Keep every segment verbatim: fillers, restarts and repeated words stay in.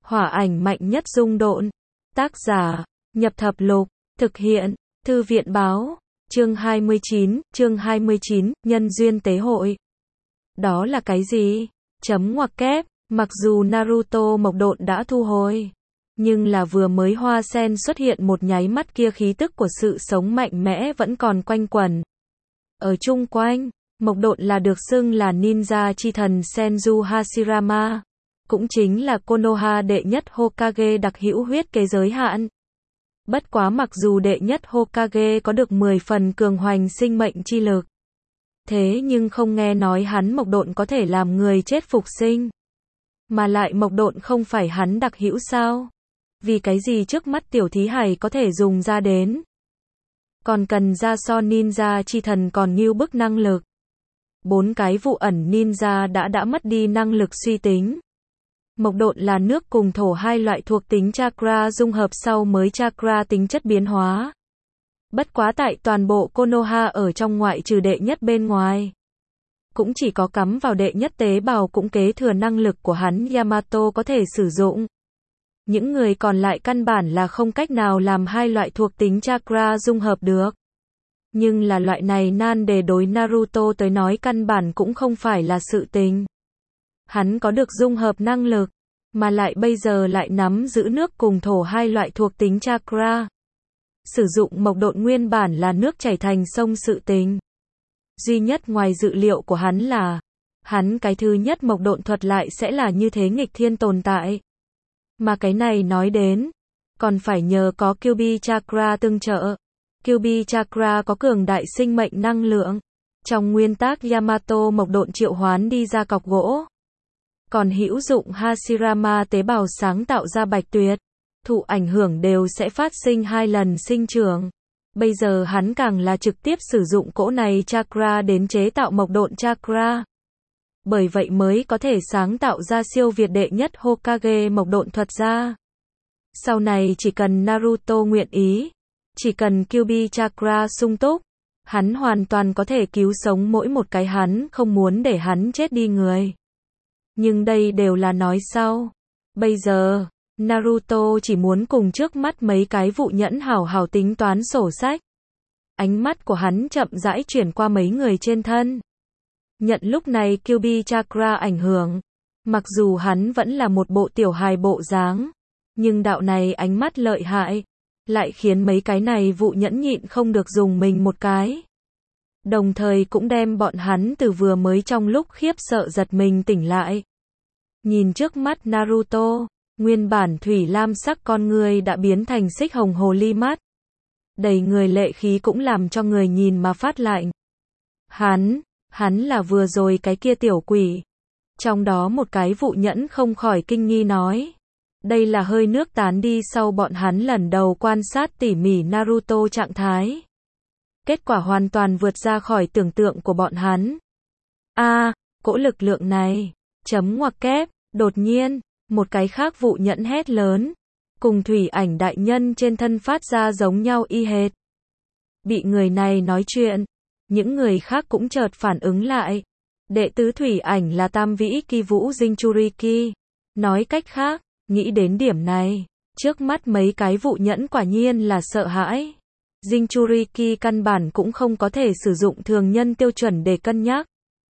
Hỏa ảnh mạnh nhất dung độn. Tác giả, Nhập Thập Lục, thực hiện, Thư viện Báo, chương hai mươi chín, chương hai mươi chín, nhân duyên tế hội. Đó là cái gì? Chấm ngoặc kép, mặc dù Naruto mộc độn đã thu hồi, nhưng là vừa mới hoa sen xuất hiện một nháy mắt kia khí tức của sự sống mạnh mẽ vẫn còn quanh quẩn. Ở chung quanh, mộc độn là được xưng là ninja chi thần Senju Hashirama, cũng chính là Konoha đệ nhất Hokage đặc hữu huyết kế giới hạn. Bất quá mặc dù đệ nhất Hokage có được mười phần cường hoành sinh mệnh chi lực, thế nhưng không nghe nói hắn mộc độn có thể làm người chết phục sinh. Mà lại mộc độn không phải hắn đặc hữu sao? Vì cái gì trước mắt tiểu thí hài có thể dùng ra đến? Còn cần ra so ninja chi thần còn như bức năng lực. Bốn cái vụ ẩn ninja đã đã mất đi năng lực suy tính. Mộc độn là nước cùng thổ hai loại thuộc tính chakra dung hợp sau mới chakra tính chất biến hóa. Bất quá tại toàn bộ Konoha ở trong ngoại trừ đệ nhất bên ngoài, cũng chỉ có cắm vào đệ nhất tế bào cũng kế thừa năng lực của hắn Yamato có thể sử dụng. Những người còn lại căn bản là không cách nào làm hai loại thuộc tính chakra dung hợp được. Nhưng là loại này nan đề đối Naruto tới nói căn bản cũng không phải là sự tình. Hắn có được dung hợp năng lực, mà lại bây giờ lại nắm giữ nước cùng thổ hai loại thuộc tính chakra. Sử dụng mộc độn nguyên bản là nước chảy thành sông sự tình. Duy nhất ngoài dự liệu của hắn là, hắn cái thứ nhất mộc độn thuật lại sẽ là như thế nghịch thiên tồn tại. Mà cái này nói đến, còn phải nhờ có Kyuubi chakra tương trợ. Kyuubi chakra có cường đại sinh mệnh năng lượng. Trong nguyên tắc Yamato mộc độn triệu hoán đi ra cọc gỗ. Còn hữu dụng Hashirama tế bào sáng tạo ra bạch tuyết, thụ ảnh hưởng đều sẽ phát sinh hai lần sinh trưởng. Bây giờ hắn càng là trực tiếp sử dụng cỗ này chakra đến chế tạo mộc độn chakra. Bởi vậy mới có thể sáng tạo ra siêu việt đệ nhất Hokage mộc độn thuật ra. Sau này chỉ cần Naruto nguyện ý, chỉ cần Kyuubi chakra sung túc, hắn hoàn toàn có thể cứu sống mỗi một cái hắn không muốn để hắn chết đi người. Nhưng đây đều là nói sau. Bây giờ, Naruto chỉ muốn cùng trước mắt mấy cái vụ nhẫn hảo hảo tính toán sổ sách. Ánh mắt của hắn chậm rãi chuyển qua mấy người trên thân. Nhận lúc này Kyuubi chakra ảnh hưởng, mặc dù hắn vẫn là một bộ tiểu hài bộ dáng, nhưng đạo này ánh mắt lợi hại, lại khiến mấy cái này vụ nhẫn nhịn không được dùng mình một cái. Đồng thời cũng đem bọn hắn từ vừa mới trong lúc khiếp sợ giật mình tỉnh lại. Nhìn trước mắt Naruto, nguyên bản thủy lam sắc con người đã biến thành xích hồng hồ ly mắt. Đầy người lệ khí cũng làm cho người nhìn mà phát lạnh. Hắn, hắn là vừa rồi cái kia tiểu quỷ. Trong đó một cái vụ nhẫn không khỏi kinh nghi nói. Đây là hơi nước tán đi sau bọn hắn lần đầu quan sát tỉ mỉ Naruto trạng thái. Kết quả hoàn toàn vượt ra khỏi tưởng tượng của bọn hắn. A, à, cỗ lực lượng này, chấm ngoặc kép, đột nhiên, một cái khác vụ nhẫn hét lớn, cùng thủy ảnh đại nhân trên thân phát ra giống nhau y hệt. Bị người này nói chuyện, những người khác cũng chợt phản ứng lại. Đệ tứ thủy ảnh là tam vĩ kỳ vũ Jinchuriki. Nói cách khác, nghĩ đến điểm này, trước mắt mấy cái vụ nhẫn quả nhiên là sợ hãi. Jinchuriki căn bản cũng không có thể sử dụng thường nhân tiêu chuẩn để cân nhắc.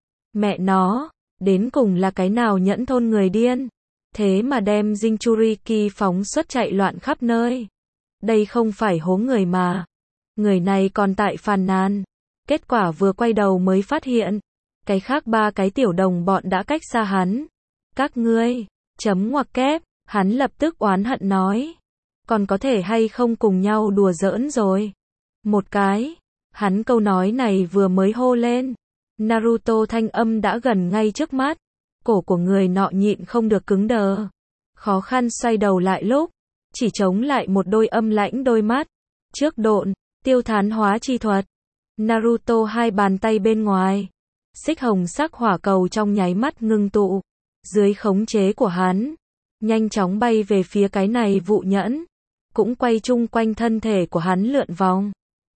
Mẹ nó, đến cùng là cái nào nhẫn thôn người điên, thế mà đem Jinchuriki phóng xuất chạy loạn khắp nơi. Đây không phải hố người mà. Người này còn tại phàn nàn. Kết quả vừa quay đầu mới phát hiện, cái khác ba cái tiểu đồng bọn đã cách xa hắn. Các ngươi, chấm ngoặc kép, hắn lập tức oán hận nói. Còn có thể hay không cùng nhau đùa giỡn rồi. Một cái, hắn câu nói này vừa mới hô lên. Naruto thanh âm đã gần ngay trước mắt. Cổ của người nọ nhịn không được cứng đờ. Khó khăn xoay đầu lại lúc, chỉ chống lại một đôi âm lãnh đôi mắt. Trước độn, tiêu thán hóa chi thuật. Naruto hai bàn tay bên ngoài. Xích hồng sắc hỏa cầu trong nháy mắt ngưng tụ. Dưới khống chế của hắn, nhanh chóng bay về phía cái này vụ nhẫn. Cũng quay chung quanh thân thể của hắn lượn vòng.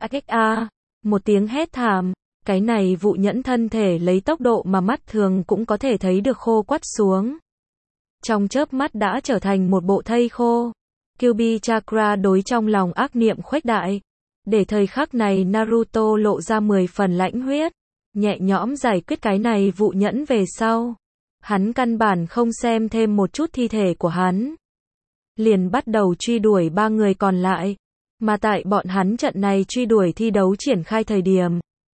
A, một tiếng hét thảm. Cái này vụ nhẫn thân thể lấy tốc độ mà mắt thường cũng có thể thấy được khô quắt xuống. trong chớp mắt đã trở thành một bộ thây khô. Kyuubi Chakra đối trong lòng ác niệm khuếch đại. Để thời khắc này Naruto lộ ra mười phần lãnh huyết, nhẹ nhõm giải quyết cái này vụ nhẫn về sau. Hắn căn bản không xem thêm một chút thi thể của hắn. Liền bắt đầu truy đuổi ba người còn lại. Mà tại bọn hắn trận này truy đuổi thi đấu triển khai thời điểm.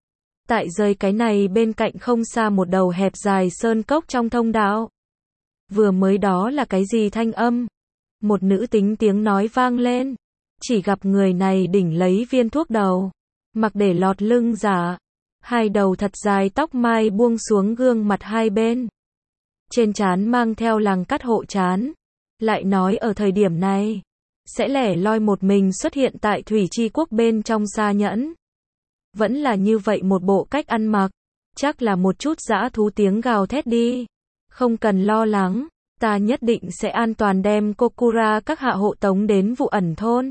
Tại rơi cái này bên cạnh không xa một đầu hẹp dài sơn cốc trong thông đạo. Vừa mới đó là cái gì thanh âm? Một nữ tính tiếng nói vang lên. Chỉ gặp người này đỉnh lấy viên thuốc đầu. Mặc để lọt lưng giả. Hai đầu thật dài tóc mai buông xuống gương mặt hai bên. Trên trán mang theo lằng cắt hộ trán. Lại nói ở thời điểm này. Sẽ lẻ loi một mình xuất hiện tại Thủy Chi Quốc bên trong Sa Nhẫn. Vẫn là như vậy một bộ cách ăn mặc. Chắc là một chút dã thú tiếng gào thét đi. Không cần lo lắng. Ta nhất định sẽ an toàn đem Kokura các hạ hộ tống đến vụ ẩn thôn.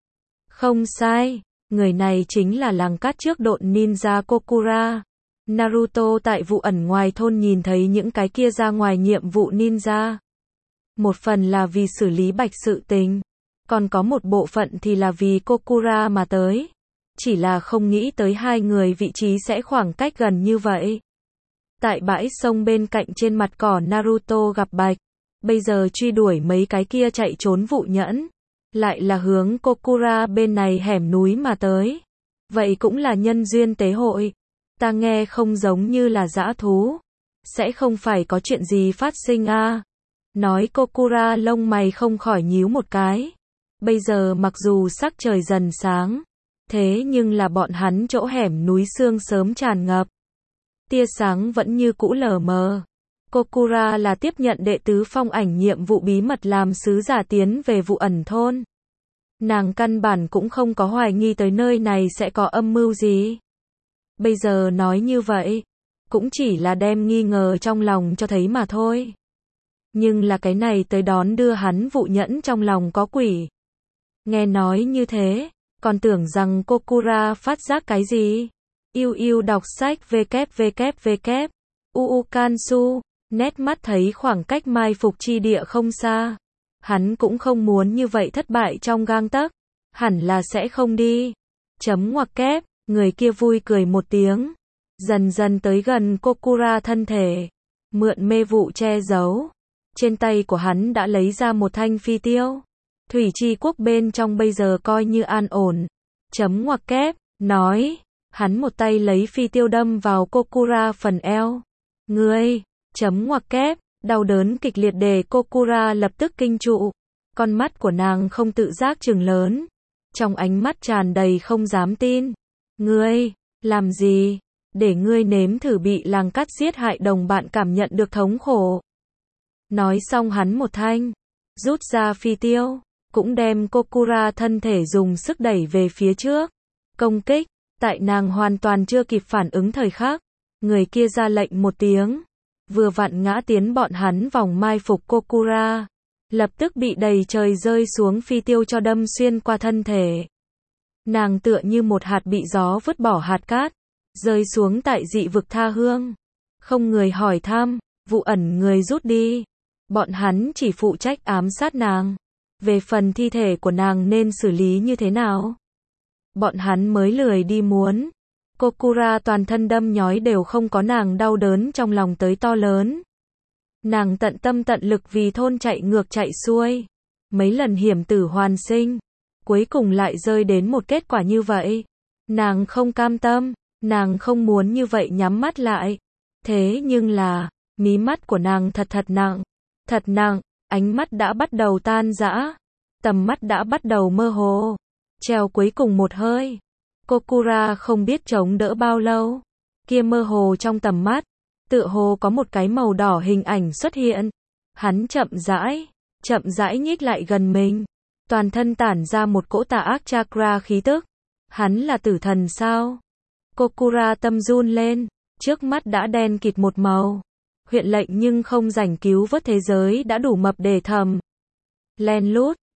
Không sai. Người này chính là làng cát trước độn ninja Kokura. Naruto tại vụ ẩn ngoài thôn nhìn thấy những cái kia ra ngoài nhiệm vụ ninja. Một phần là vì xử lý bạch sự tình. Còn có một bộ phận thì là vì Kokura mà tới. Chỉ là không nghĩ tới hai người vị trí sẽ khoảng cách gần như vậy. Tại bãi sông bên cạnh trên mặt cỏ Naruto gặp Bạch. Bây giờ truy đuổi mấy cái kia chạy trốn vụ nhẫn. Lại là hướng Kokura bên này hẻm núi mà tới. Vậy cũng là nhân duyên tế hội. Ta nghe không giống như là dã thú. Sẽ không phải có chuyện gì phát sinh à. Nói Kokura lông mày không khỏi nhíu một cái. Bây giờ mặc dù sắc trời dần sáng. Thế nhưng là bọn hắn chỗ hẻm núi sương sớm tràn ngập. Tia sáng vẫn như cũ lờ mờ. Kokura là tiếp nhận đệ tứ phong ảnh nhiệm vụ bí mật làm sứ giả tiến về vụ ẩn thôn. Nàng căn bản cũng không có hoài nghi tới nơi này sẽ có âm mưu gì. Bây giờ nói như vậy, cũng chỉ là đem nghi ngờ trong lòng cho thấy mà thôi. Nhưng là cái này tới đón đưa hắn vụ nhẫn trong lòng có quỷ. Nghe nói như thế, còn tưởng rằng Kokura phát giác cái gì. Yêu yêu đọc sách www. Uukansu, nét mắt thấy khoảng cách mai phục chi địa không xa. Hắn cũng không muốn như vậy thất bại trong gang tấc. Hẳn là sẽ không đi. Chấm ngoặc kép, người kia vui cười một tiếng. Dần dần tới gần Kokura thân thể. Mượn mê vụ che giấu. Trên tay của hắn đã lấy ra một thanh phi tiêu. Thủy Chi Quốc bên trong bây giờ coi như an ổn. Chấm ngoặc kép, nói. Hắn một tay lấy phi tiêu đâm vào Kokura phần eo. Ngươi, chấm ngoặc kép, đau đớn kịch liệt để Kokura lập tức kinh trụ. Con mắt của nàng không tự giác trừng lớn. Trong ánh mắt tràn đầy không dám tin. Ngươi, làm gì? Để ngươi nếm thử bị làng cát giết hại đồng bạn cảm nhận được thống khổ. Nói xong hắn một thanh. Rút ra phi tiêu. Cũng đem Kokura thân thể dùng sức đẩy về phía trước. Công kích. Tại nàng hoàn toàn chưa kịp phản ứng thời khắc. Người kia ra lệnh một tiếng. Vừa vặn ngã tiến bọn hắn vòng mai phục Kokura. Lập tức bị đầy trời rơi xuống phi tiêu cho đâm xuyên qua thân thể. Nàng tựa như một hạt bị gió vứt bỏ hạt cát. Rơi xuống tại dị vực tha hương. Không người hỏi thăm. Vụ ẩn người rút đi. Bọn hắn chỉ phụ trách ám sát nàng. Về phần thi thể của nàng nên xử lý như thế nào? Bọn hắn mới lười đi muốn. Kokura toàn thân đâm nhói đều không có nàng đau đớn trong lòng tới to lớn. Nàng tận tâm tận lực vì thôn chạy ngược chạy xuôi. Mấy lần hiểm tử hoàn sinh. Cuối cùng lại rơi đến một kết quả như vậy. Nàng không cam tâm. Nàng không muốn như vậy nhắm mắt lại. Thế nhưng là, mí mắt của nàng thật thật nặng. Thật nặng, ánh mắt đã bắt đầu tan rã. Tầm mắt đã bắt đầu mơ hồ. Treo cuối cùng một hơi. Kokura không biết chống đỡ bao lâu. Kia mơ hồ trong tầm mắt. Tựa hồ có một cái màu đỏ hình ảnh xuất hiện. Hắn chậm rãi. Chậm rãi nhích lại gần mình. Toàn thân tản ra một cỗ tà ác chakra khí tức. Hắn là tử thần sao? Kokura tâm run lên. Trước mắt đã đen kịt một màu. Huyện lệnh nhưng không rảnh cứu vớt thế giới đã đủ mập để thầm. Len lút.